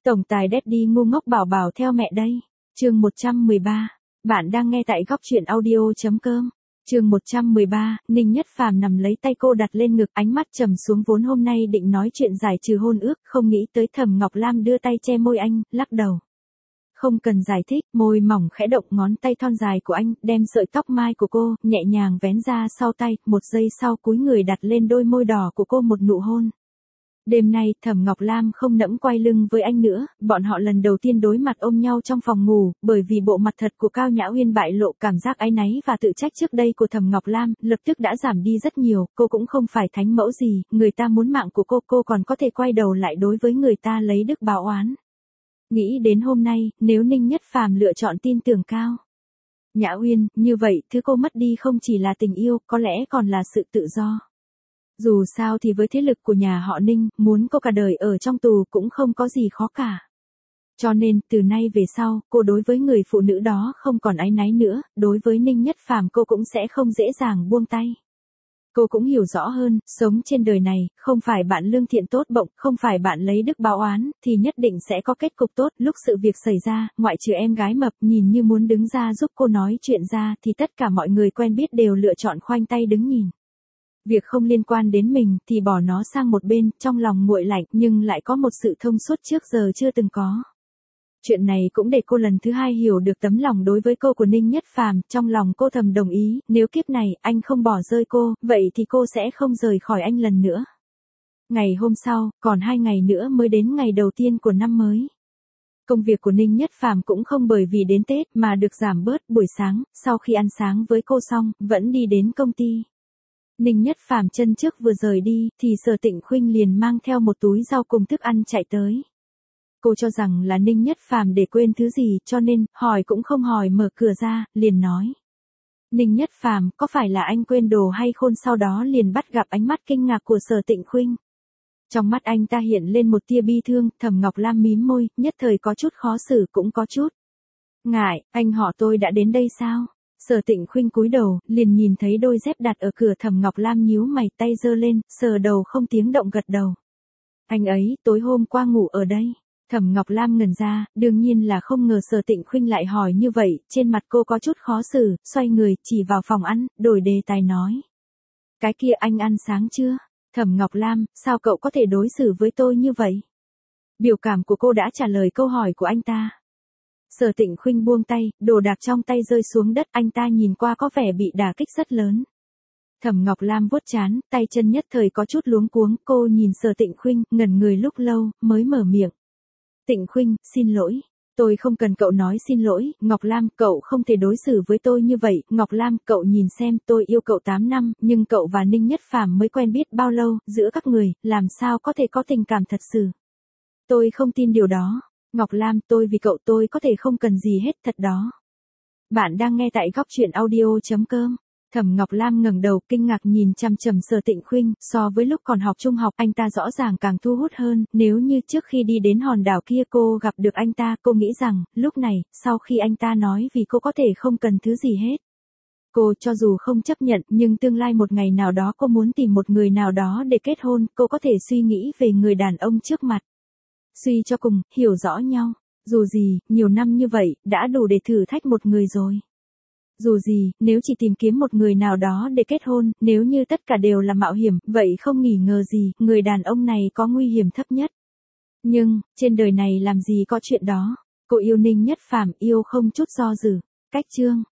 Tổng tài Daddy ngu ngốc bảo bảo theo mẹ đây. Chương 113. Bạn đang nghe tại góc truyện audio.com. Chương 113, Ninh Nhất Phàm nằm lấy tay cô đặt lên ngực, ánh mắt trầm xuống, vốn hôm nay định nói chuyện giải trừ hôn ước, không nghĩ tới Thẩm Ngọc Lam đưa tay che môi anh, lắc đầu. Không cần giải thích, môi mỏng khẽ động ngón tay thon dài của anh, đem sợi tóc mai của cô, nhẹ nhàng vén ra sau tay, một giây sau cúi người đặt lên đôi môi đỏ của cô một nụ hôn. Đêm nay, Thẩm Ngọc Lam không nẫm quay lưng với anh nữa, bọn họ lần đầu tiên đối mặt ôm nhau trong phòng ngủ, bởi vì bộ mặt thật của Cao Nhã Uyên bại lộ, cảm giác áy náy và tự trách trước đây của Thẩm Ngọc Lam, lập tức đã giảm đi rất nhiều, cô cũng không phải thánh mẫu gì, người ta muốn mạng của cô còn có thể quay đầu lại đối với người ta lấy đức báo oán. Nghĩ đến hôm nay, nếu Ninh Nhất Phàm lựa chọn tin tưởng Cao Nhã Uyên, như vậy, thứ cô mất đi không chỉ là tình yêu, có lẽ còn là sự tự do. Dù sao thì với thế lực của nhà họ Ninh, muốn cô cả đời ở trong tù cũng không có gì khó cả. Cho nên, từ nay về sau, cô đối với người phụ nữ đó không còn áy náy nữa, đối với Ninh Nhất Phàm cô cũng sẽ không dễ dàng buông tay. Cô cũng hiểu rõ hơn, sống trên đời này, không phải bạn lương thiện tốt bụng, không phải bạn lấy đức báo oán, thì nhất định sẽ có kết cục tốt. Lúc sự việc xảy ra, ngoại trừ em gái mập nhìn như muốn đứng ra giúp cô nói chuyện ra, thì tất cả mọi người quen biết đều lựa chọn khoanh tay đứng nhìn. Việc không liên quan đến mình thì bỏ nó sang một bên, trong lòng nguội lạnh nhưng lại có một sự thông suốt trước giờ chưa từng có. Chuyện này cũng để cô lần thứ hai hiểu được tấm lòng đối với cô của Ninh Nhất Phàm, trong lòng cô thầm đồng ý, nếu kiếp này anh không bỏ rơi cô, vậy thì cô sẽ không rời khỏi anh lần nữa. Ngày hôm sau, còn 2 ngày nữa mới đến ngày đầu tiên của năm mới. Công việc của Ninh Nhất Phàm cũng không bởi vì đến Tết mà được giảm bớt, buổi sáng, sau khi ăn sáng với cô xong, vẫn đi đến công ty. Ninh Nhất Phàm chân trước vừa rời đi, thì Sở Tịnh Khuynh liền mang theo một túi rau cùng thức ăn chạy tới. Cô cho rằng là Ninh Nhất Phàm để quên thứ gì, cho nên, hỏi cũng không hỏi, mở cửa ra, liền nói. Ninh Nhất Phàm, có phải là anh quên đồ hay khôn? Sau đó liền bắt gặp ánh mắt kinh ngạc của Sở Tịnh Khuynh. Trong mắt anh ta hiện lên một tia bi thương, Thẩm Ngọc Lam mím môi, nhất thời có chút khó xử cũng có chút ngại, anh họ tôi đã đến đây sao? Sở Tịnh Khuynh cúi đầu, liền nhìn thấy đôi dép đặt ở cửa. Thẩm Ngọc Lam nhíu mày, tay giơ lên, sờ đầu không tiếng động gật đầu. Anh ấy, tối hôm qua ngủ ở đây. Thẩm Ngọc Lam ngẩn ra, đương nhiên là không ngờ Sở Tịnh Khuynh lại hỏi như vậy, trên mặt cô có chút khó xử, xoay người, chỉ vào phòng ăn, đổi đề tài nói. Cái kia anh ăn sáng chưa? Thẩm Ngọc Lam, sao cậu có thể đối xử với tôi như vậy? Biểu cảm của cô đã trả lời câu hỏi của anh ta. Sở Tịnh Khuynh buông tay, đồ đạc trong tay rơi xuống đất, anh ta nhìn qua có vẻ bị đả kích rất lớn. Thẩm Ngọc Lam vuốt trán, tay chân nhất thời có chút luống cuống, cô nhìn Sở Tịnh Khuynh, ngẩn người lúc lâu, mới mở miệng. Tịnh Khuynh, xin lỗi. Tôi không cần cậu nói xin lỗi, Ngọc Lam, cậu không thể đối xử với tôi như vậy. Ngọc Lam, cậu nhìn xem, tôi yêu cậu 8 năm, nhưng cậu và Ninh Nhất Phàm mới quen biết bao lâu, giữa các người, làm sao có thể có tình cảm thật sự. Tôi không tin điều đó. Ngọc Lam, tôi vì cậu tôi có thể không cần gì hết, thật đó. Bạn đang nghe tại góc truyện audio.com. Thẩm Ngọc Lam ngẩng đầu, kinh ngạc nhìn chằm chằm Sở Tịnh Khuynh, so với lúc còn học trung học, anh ta rõ ràng càng thu hút hơn, nếu như trước khi đi đến hòn đảo kia cô gặp được anh ta, cô nghĩ rằng, lúc này, sau khi anh ta nói vì cô có thể không cần thứ gì hết. Cô cho dù không chấp nhận, nhưng tương lai một ngày nào đó cô muốn tìm một người nào đó để kết hôn, cô có thể suy nghĩ về người đàn ông trước mặt. Suy cho cùng, hiểu rõ nhau. Dù gì, nhiều năm như vậy, đã đủ để thử thách một người rồi. Dù gì, nếu chỉ tìm kiếm một người nào đó để kết hôn, nếu như tất cả đều là mạo hiểm, vậy không nghi ngờ gì, người đàn ông này có nguy hiểm thấp nhất. Nhưng, trên đời này làm gì có chuyện đó. Cô yêu Ninh Nhất Phàm, yêu không chút do dự. Cách chương